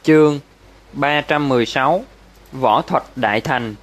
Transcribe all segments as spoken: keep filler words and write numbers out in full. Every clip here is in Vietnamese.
Chương ba trăm mười sáu. Võ thuật đại thành.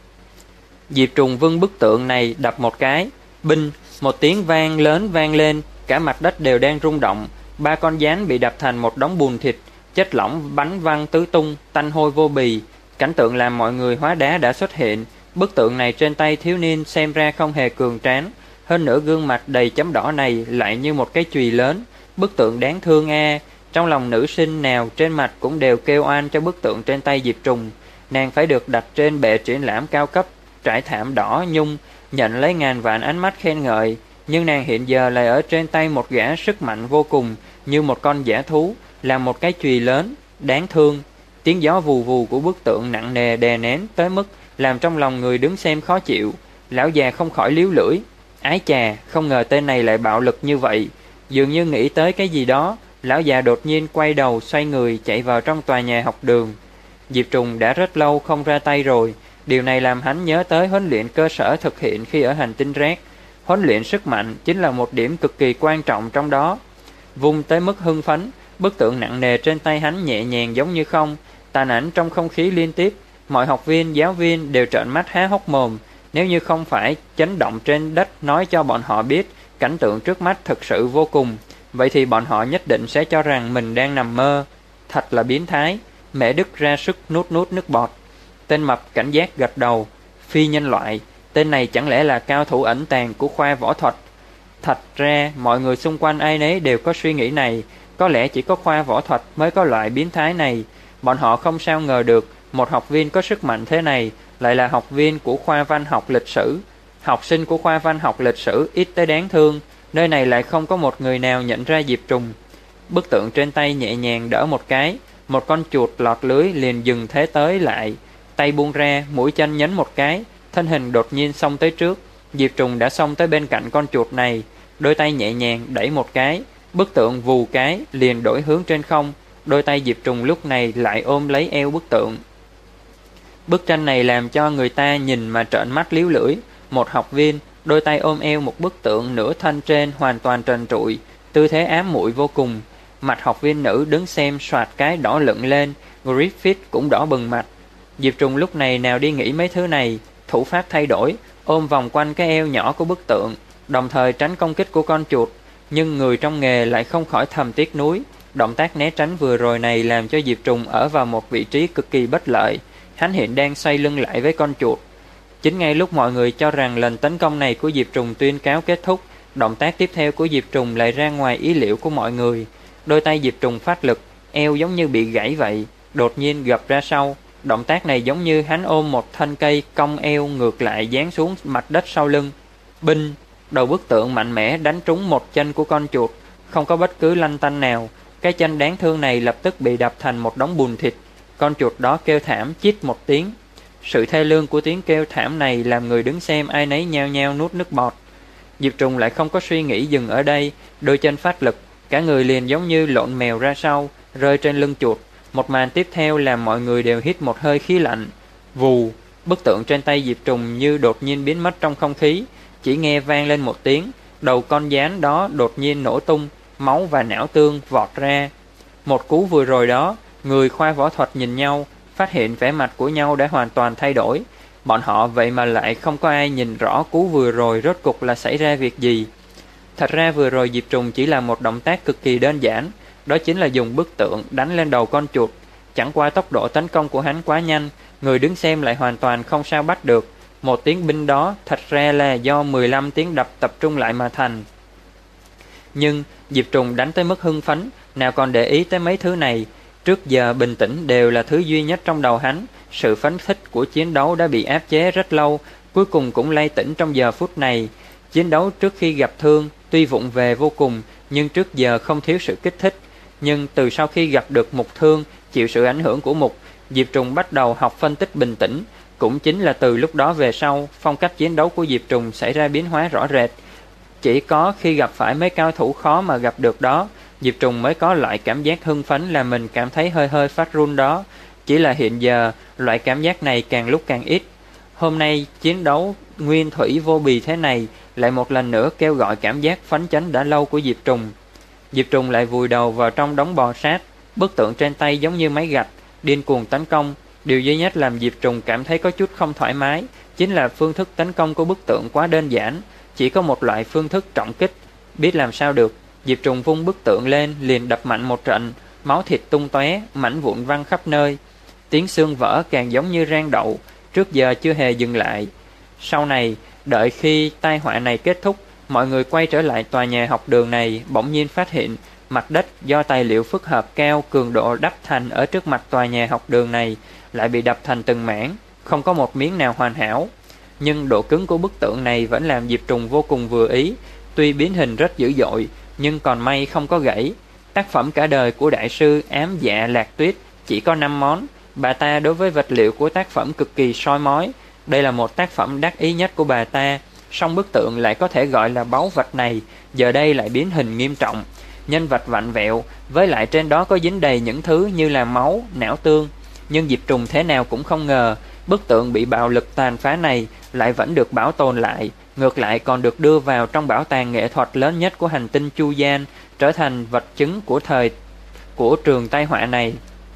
Diệp Trùng vưng bức tượng này đập một cái, binh, một tiếng vang lớn vang lên, cả mặt đất đều đang rung động. Ba con gián bị đập thành một đống bùn thịt, chất lỏng bắn văng tứ tung, tanh hôi vô bì. Cảnh tượng làm mọi người hóa đá đã xuất hiện. Bức tượng này trên tay thiếu niên xem ra không hề cường tráng, hơn nữa gương mặt đầy chấm đỏ này lại như một cái chùy lớn. Bức tượng đáng thương a. Trong lòng nữ sinh nào trên mặt cũng đều kêu oan cho bức tượng trên tay Diệp Trùng. Nàng phải được đặt trên bệ triển lãm cao cấp, trải thảm đỏ nhung, nhận lấy ngàn vạn ánh mắt khen ngợi. Nhưng nàng hiện giờ lại ở trên tay một gã sức mạnh vô cùng, như một con dã thú, là một cái chùy lớn, đáng thương. Tiếng gió vù vù của bức tượng nặng nề đè nén tới mức làm trong lòng người đứng xem khó chịu. Lão già không khỏi líu lưỡi. Ái chà, không ngờ tên này lại bạo lực như vậy. Dường như nghĩ tới cái gì đó, lão già đột nhiên quay đầu xoay người chạy vào trong tòa nhà học đường. Diệp Trùng đã rất lâu không ra tay rồi. Điều này làm hắn nhớ tới huấn luyện cơ sở thực hiện khi ở hành tinh rác. Huấn luyện sức mạnh chính là một điểm cực kỳ quan trọng trong đó. Vung tới mức hưng phấn, bức tượng nặng nề trên tay hắn nhẹ nhàng giống như không. Tàn ảnh trong không khí liên tiếp, mọi học viên, giáo viên đều trợn mắt há hốc mồm. Nếu như không phải chấn động trên đất nói cho bọn họ biết cảnh tượng trước mắt thực sự vô cùng, vậy thì bọn họ nhất định sẽ cho rằng mình đang nằm mơ. Thật là biến thái. Mẹ Đức ra sức nuốt nuốt nước bọt. Tên mập cảnh giác gật đầu. Phi nhân loại, tên này chẳng lẽ là cao thủ ẩn tàng của khoa võ thuật? Thật ra mọi người xung quanh ai nấy đều có suy nghĩ này. Có lẽ chỉ có khoa võ thuật mới có loại biến thái này. Bọn họ không sao ngờ được một học viên có sức mạnh thế này lại là học viên của khoa văn học lịch sử. Học sinh của khoa văn học lịch sử ít tới đáng thương. Nơi này lại không có một người nào nhận ra Diệp Trùng. Bức tượng trên tay nhẹ nhàng đỡ một cái, một con chuột lọt lưới liền dừng thế tới lại. Tay buông ra, mũi chân nhấn một cái, thân hình đột nhiên xông tới trước. Diệp Trùng đã xông tới bên cạnh con chuột này, đôi tay nhẹ nhàng đẩy một cái, bức tượng vù cái liền đổi hướng trên không. Đôi tay Diệp Trùng lúc này lại ôm lấy eo bức tượng. Bức tranh này làm cho người ta nhìn mà trợn mắt líu lưỡi. Một học viên đôi tay ôm eo một bức tượng nửa thân trên hoàn toàn trần trụi, tư thế ám muội vô cùng. Mặt học viên nữ đứng xem soạt cái đỏ lựng lên, Griffith cũng đỏ bừng mặt. Diệp Trùng lúc này nào đi nghĩ mấy thứ này, thủ pháp thay đổi, ôm vòng quanh cái eo nhỏ của bức tượng, đồng thời tránh công kích của con chuột. Nhưng người trong nghề lại không khỏi thầm tiếc nuối. Động tác né tránh vừa rồi này làm cho Diệp Trùng ở vào một vị trí cực kỳ bất lợi. Hắn hiện đang xoay lưng lại với con chuột. Chính ngay lúc mọi người cho rằng lần tấn công này của Diệp Trùng tuyên cáo kết thúc, động tác tiếp theo của Diệp Trùng lại ra ngoài ý liệu của mọi người. Đôi tay Diệp Trùng phát lực, eo giống như bị gãy vậy, đột nhiên gập ra sau. Động tác này giống như hắn ôm một thân cây cong eo ngược lại giáng xuống mặt đất sau lưng. Binh, đầu bức tượng mạnh mẽ đánh trúng một chân của con chuột, không có bất cứ lanh tanh nào. Cái chân đáng thương này lập tức bị đập thành một đống bùn thịt. Con chuột đó kêu thảm chít một tiếng. Sự thê lương của tiếng kêu thảm này làm người đứng xem ai nấy nhao nhao nuốt nước bọt. Diệp Trùng lại không có suy nghĩ dừng ở đây, đôi chân phát lực, cả người liền giống như lộn mèo ra sau, rơi trên lưng chuột. Một màn tiếp theo làm mọi người đều hít một hơi khí lạnh. Vù, bức tượng trên tay Diệp Trùng như đột nhiên biến mất trong không khí, chỉ nghe vang lên một tiếng, đầu con gián đó đột nhiên nổ tung, máu và não tương vọt ra. Một cú vừa rồi đó, người khoa võ thuật nhìn nhau, phát hiện vẻ mặt của nhau đã hoàn toàn thay đổi. Bọn họ vậy mà lại không có ai nhìn rõ cú vừa rồi rốt cục là xảy ra việc gì. Thật ra vừa rồi Diệp Trùng chỉ là một động tác cực kỳ đơn giản, đó chính là dùng bức tượng đánh lên đầu con chuột. Chẳng qua tốc độ tấn công của hắn quá nhanh, người đứng xem lại hoàn toàn không sao bắt được. Một tiếng binh đó thật ra là do mười lăm tiếng đập tập trung lại mà thành. Nhưng Diệp Trùng đánh tới mức hưng phấn, nào còn để ý tới mấy thứ này. Trước giờ bình tĩnh đều là thứ duy nhất trong đầu hắn. Sự phấn khích của chiến đấu đã bị áp chế rất lâu, cuối cùng cũng lay tỉnh trong giờ phút này. Chiến đấu trước khi gặp thương tuy vụng về vô cùng, nhưng trước giờ không thiếu sự kích thích. Nhưng từ sau khi gặp được Mục Thương, chịu sự ảnh hưởng của Mục, Diệp Trùng bắt đầu học phân tích bình tĩnh. Cũng chính là từ lúc đó về sau, phong cách chiến đấu của Diệp Trùng xảy ra biến hóa rõ rệt. Chỉ có khi gặp phải mấy cao thủ khó mà gặp được đó, Diệp Trùng mới có loại cảm giác hưng phấn là mình cảm thấy hơi hơi phát run đó. Chỉ là hiện giờ, loại cảm giác này càng lúc càng ít. Hôm nay, chiến đấu nguyên thủy vô bì thế này lại một lần nữa kêu gọi cảm giác phấn chấn đã lâu của Diệp Trùng. Diệp Trùng lại vùi đầu vào trong đống bò sát, bức tượng trên tay giống như máy gạch, điên cuồng tấn công. Điều duy nhất làm Diệp Trùng cảm thấy có chút không thoải mái chính là phương thức tấn công của bức tượng quá đơn giản, chỉ có một loại phương thức trọng kích. Biết làm sao được, Diệp Trùng vung bức tượng lên liền đập mạnh một trận, máu thịt tung tóe, mảnh vụn văng khắp nơi. Tiếng xương vỡ càng giống như rang đậu, trước giờ chưa hề dừng lại. Sau này, đợi khi tai họa này kết thúc, mọi người quay trở lại tòa nhà học đường này, bỗng nhiên phát hiện mặt đất do tài liệu phức hợp cao cường độ đắp thành ở trước mặt tòa nhà học đường này lại bị đập thành từng mảng, không có một miếng nào hoàn hảo. Nhưng độ cứng của bức tượng này vẫn làm Diệp Trùng vô cùng vừa ý, tuy biến hình rất dữ dội, nhưng còn may không có gãy. Tác phẩm cả đời của đại sư Ám Dạ Lạc Tuyết chỉ có năm món, bà ta đối với vật liệu của tác phẩm cực kỳ soi mói. Đây là một tác phẩm đắc ý nhất của bà ta, song bức tượng lại có thể gọi là báu vật này, giờ đây lại biến hình nghiêm trọng, nhân vật vặn vẹo, với lại trên đó có dính đầy những thứ như là máu, não tương. Nhưng Diệp Trùng thế nào cũng không ngờ, bức tượng bị bạo lực tàn phá này lại vẫn được bảo tồn lại, ngược lại còn được đưa vào trong bảo tàng nghệ thuật lớn nhất của hành tinh Chu Gian, trở thành vật chứng của thời của trường tai họa này.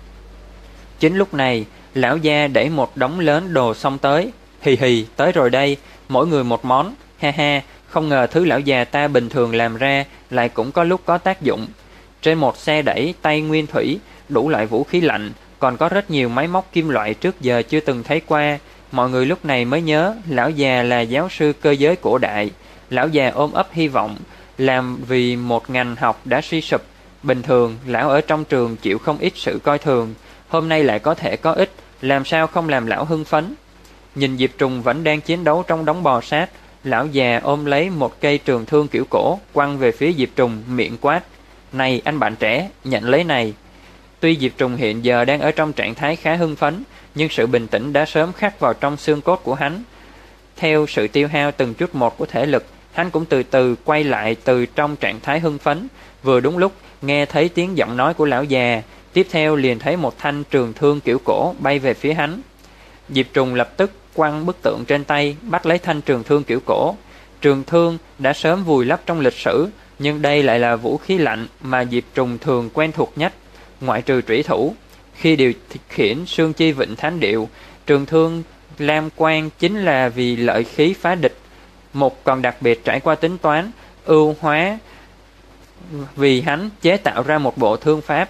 Chính lúc này, lão gia đẩy một đống lớn đồ xông tới. Hì hì, tới rồi đây, mỗi người một món, ha ha, không ngờ thứ lão già ta bình thường làm ra lại cũng có lúc có tác dụng. Trên một xe đẩy tay nguyên thủy, đủ loại vũ khí lạnh, còn có rất nhiều máy móc kim loại trước giờ chưa từng thấy qua. Mọi người lúc này mới nhớ lão già là giáo sư cơ giới cổ đại. Lão già ôm ấp hy vọng, làm vì một ngành học đã suy sụp. Bình thường, lão ở trong trường chịu không ít sự coi thường, hôm nay lại có thể có ích, làm sao không làm lão hưng phấn. Nhìn Diệp Trùng vẫn đang chiến đấu trong đống bò sát, lão già ôm lấy một cây trường thương kiểu cổ, quăng về phía Diệp Trùng, miệng quát: "Này anh bạn trẻ, nhận lấy này." Tuy Diệp Trùng hiện giờ đang ở trong trạng thái khá hưng phấn, nhưng sự bình tĩnh đã sớm khắc vào trong xương cốt của hắn. Theo sự tiêu hao từng chút một của thể lực, hắn cũng từ từ quay lại từ trong trạng thái hưng phấn. Vừa đúng lúc nghe thấy tiếng giọng nói của lão già, tiếp theo liền thấy một thanh trường thương kiểu cổ bay về phía hắn. Diệp Trùng lập tức quăng bức tượng trên tay, bắt lấy thanh trường thương kiểu cổ. Trường thương đã sớm vùi lấp trong lịch sử, nhưng đây lại là vũ khí lạnh mà Diệp Trùng thường quen thuộc nhất, ngoại trừ trủy thủ. Khi điều khiển Sương Chi Vịnh Thánh Điệu, trường thương lam quang chính là vì lợi khí phá địch. Một còn đặc biệt trải qua tính toán, ưu hóa vì hắn chế tạo ra một bộ thương pháp.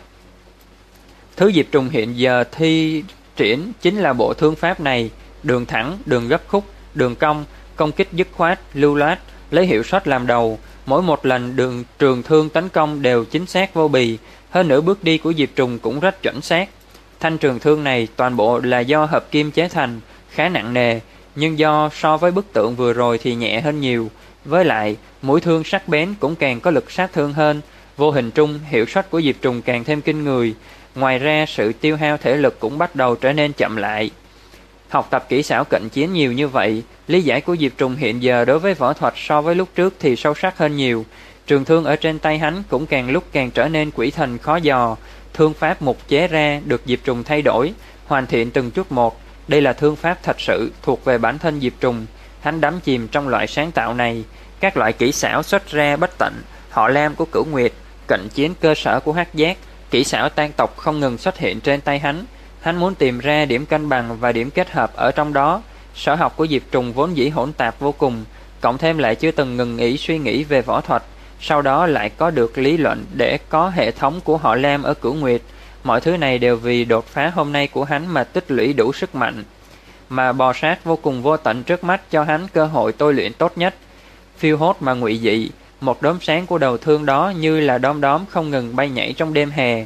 Thứ Diệp Trùng hiện giờ thi triển chính là bộ thương pháp này, đường thẳng, đường gấp khúc, đường cong, công kích dứt khoát, lưu loát, lấy hiệu suất làm đầu. Mỗi một lần đường trường thương tấn công đều chính xác vô bì, hơn nữa bước đi của Diệp Trùng cũng rất chuẩn xác. Thanh trường thương này toàn bộ là do hợp kim chế thành, khá nặng nề, nhưng do so với bức tượng vừa rồi thì nhẹ hơn nhiều. Với lại, mũi thương sắc bén cũng càng có lực sát thương hơn, vô hình trung hiệu suất của Diệp Trùng càng thêm kinh người. Ngoài ra, sự tiêu hao thể lực cũng bắt đầu trở nên chậm lại. Học tập kỹ xảo cận chiến nhiều như vậy, lý giải của Diệp Trùng hiện giờ đối với võ thuật so với lúc trước thì sâu sắc hơn nhiều. Trường thương ở trên tay hắn cũng càng lúc càng trở nên quỷ thần khó dò. Thương pháp mục chế ra được Diệp Trùng thay đổi, hoàn thiện từng chút một. Đây là thương pháp thật sự thuộc về bản thân Diệp Trùng. Hắn đắm chìm trong loại sáng tạo này. Các loại kỹ xảo xuất ra bất tận, họ Lam của Cửu Nguyệt, cận chiến cơ sở của Hắc Giác, kỹ xảo tan tộc không ngừng xuất hiện trên tay hắn. Hắn muốn tìm ra điểm cân bằng và điểm kết hợp ở trong đó. Sở học của Diệp Trùng vốn dĩ hỗn tạp vô cùng, cộng thêm lại chưa từng ngừng nghỉ suy nghĩ về võ thuật, sau đó lại có được lý luận để có hệ thống của họ Lam ở Cửu Nguyệt. Mọi thứ này đều vì đột phá hôm nay của hắn mà tích lũy đủ sức mạnh, mà bò sát vô cùng vô tận trước mắt cho hắn cơ hội tôi luyện tốt nhất. Phiêu hốt mà ngụy dị, một đốm sáng của đầu thương đó như là đom đóm không ngừng bay nhảy trong đêm hè.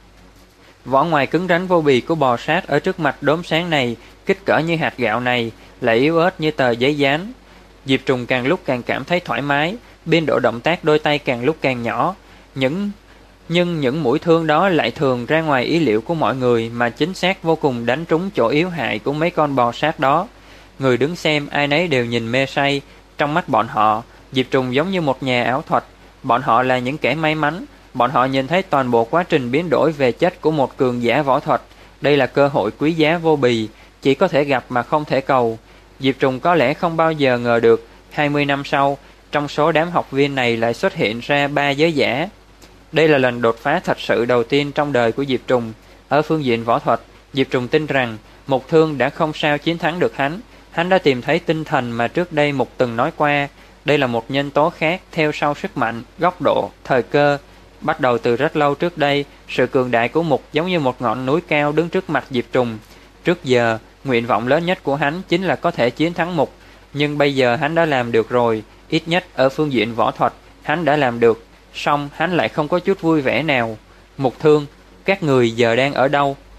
Vỏ ngoài cứng rắn vô bì của bò sát ở trước mặt đốm sáng này, kích cỡ như hạt gạo này, lại yếu ớt như tờ giấy dán. Diệp Trùng càng lúc càng cảm thấy thoải mái, biên độ động tác đôi tay càng lúc càng nhỏ. Những nhưng những mũi thương đó lại thường ra ngoài ý liệu của mọi người, mà chính xác vô cùng đánh trúng chỗ yếu hại của mấy con bò sát đó. Người đứng xem ai nấy đều nhìn mê say. Trong mắt bọn họ, Diệp Trùng giống như một nhà ảo thuật. Bọn họ là những kẻ may mắn. Bọn họ nhìn thấy toàn bộ quá trình biến đổi về chất của một cường giả võ thuật. Đây là cơ hội quý giá vô bì, chỉ có thể gặp mà không thể cầu. Diệp Trùng có lẽ không bao giờ ngờ được, hai mươi năm sau, trong số đám học viên này lại xuất hiện ra ba giới giả. Đây là lần đột phá thật sự đầu tiên trong đời của Diệp Trùng. Ở phương diện võ thuật, Diệp Trùng tin rằng Mục Thương đã không sao chiến thắng được hắn. Hắn đã tìm thấy tinh thần mà trước đây Mục từng nói qua. Đây là một nhân tố khác theo sau sức mạnh, góc độ, thời cơ. Bắt đầu từ rất lâu trước đây, sự cường đại của Mục giống như một ngọn núi cao đứng trước mặt Diệp Trùng. Trước giờ, nguyện vọng lớn nhất của hắn chính là có thể chiến thắng Mục. Nhưng bây giờ hắn đã làm được rồi, ít nhất ở phương diện võ thuật, hắn đã làm được. Song hắn lại không có chút vui vẻ nào. Mục Thương, các người giờ đang ở đâu?